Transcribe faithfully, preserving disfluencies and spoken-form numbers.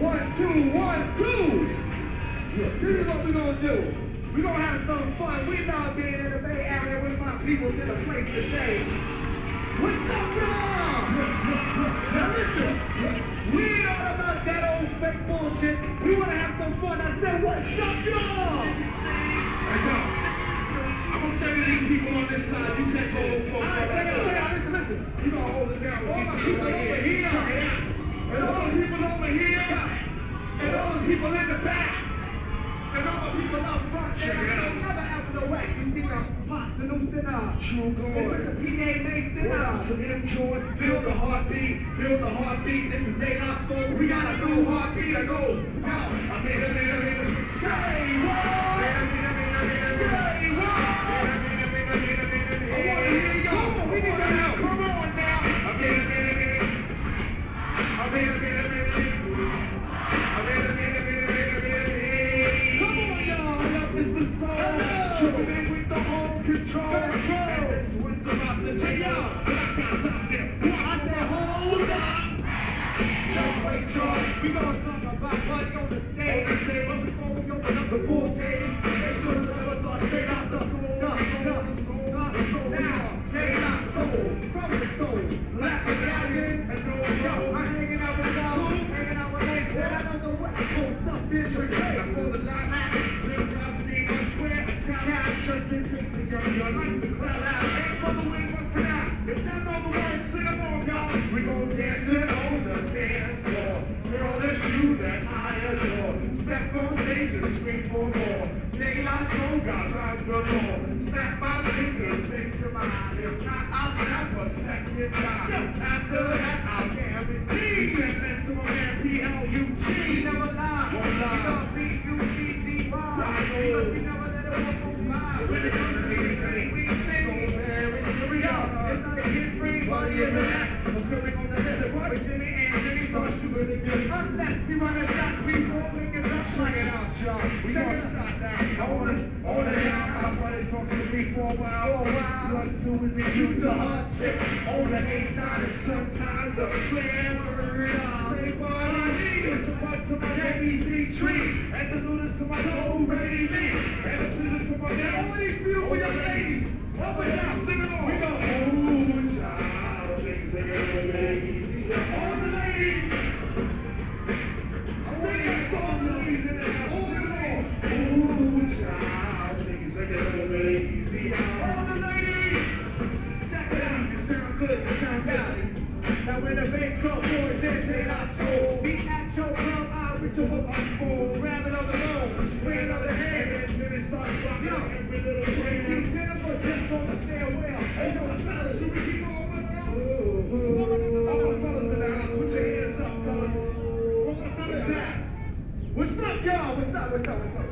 One, two, one, two. This is what we're gonna do. We're gonna have some fun. We love being in the Bay Area with my people in a place to say, what's up, y'all? Now listen, we ain't all about that old fake bullshit. We wanna have some fun. I said, what's up, y'all? Hey, yo, I'm gonna say to these people on this side, you can't go over folks. All right, listen, listen. You gonna hold it down. All my people over here, and all the people over here, and all the people in the back. And all the people up front, check it out. Never have no way. You see what I'm hot, the new sinner. True God. P A Mason. Enjoy, feel the heartbeat, feel the heartbeat. This is they not soul. We got a new heartbeat that goes. Now, I mean, I mean, I mean, say what? Say what? I want to hear you. Come on, we need to help. Come on now. I mean, I mean, I mean, I mean, I mean, I mean, I mean, I mean, I mean, I mean. Tripping with the home control. And this one's about to take out. I said, hold up. Just wait, y'all. We gonna talk about money on the stage. But before we open up the full page, make sure the levels are straight out the soul. Not the soul, not the soul. Now, straight out soul. From the soul. Black medallion. And no yo. I'm hanging out with y'all. Hanging out with Nate. And I know the West Coast up in your face. For the line. Just in case the girl, your life to crowd out. And for the win, what's for now? If that's all the words, sing along, y'all. We gon' dance it on the dance floor. Girl, it's you that I adore. Step on stage and scream for more. Take my soul, God, rise the Lord. Snap my fingers, make your mind. If not, I'll snap a second time. After that, I'll guarantee that that's the one that P L U G. Never lie. Won't lie. We gon' beat you, B D Y. Because we never let it walk on by. When it comes to anything, we sing. So very serious. It's not a hit free, but it is an act. I'm feeling on the desert road with Jimmy and Jimmy starts shooting again. Unless we run a shot, we won't make it up. Check it out, y'all. We gonna stop now. I wanna, I wanna hear how buddy talks to me for a while. For a while. One, two, is me, you to her chick. On the A side, and sometimes the plan for it all. Say what I need is to run to my A B C tree. And to do this to my old ready me. And to do this to my only feel for your ladies. Over here, sing it on. We go, ooh, child, things that get ladies. All the ladies. I want to get all the ladies in the house. Hold it on. Ooh, child, things that get ladies. All the ladies. Check it out. You sound good. You sound valid. Now when the bass comes forward, then they not soul. Be at your club, I'll reach over my phone. Grab it on the low. Swing it on the head. And then it starts rocking out. And with a little crazy. Just on the stairwell. Hey, yo, fellas, should we keep on with that? All the fellas in the house, put your hands up, fellas. What's up, y'all? What's up? What's up? What's up?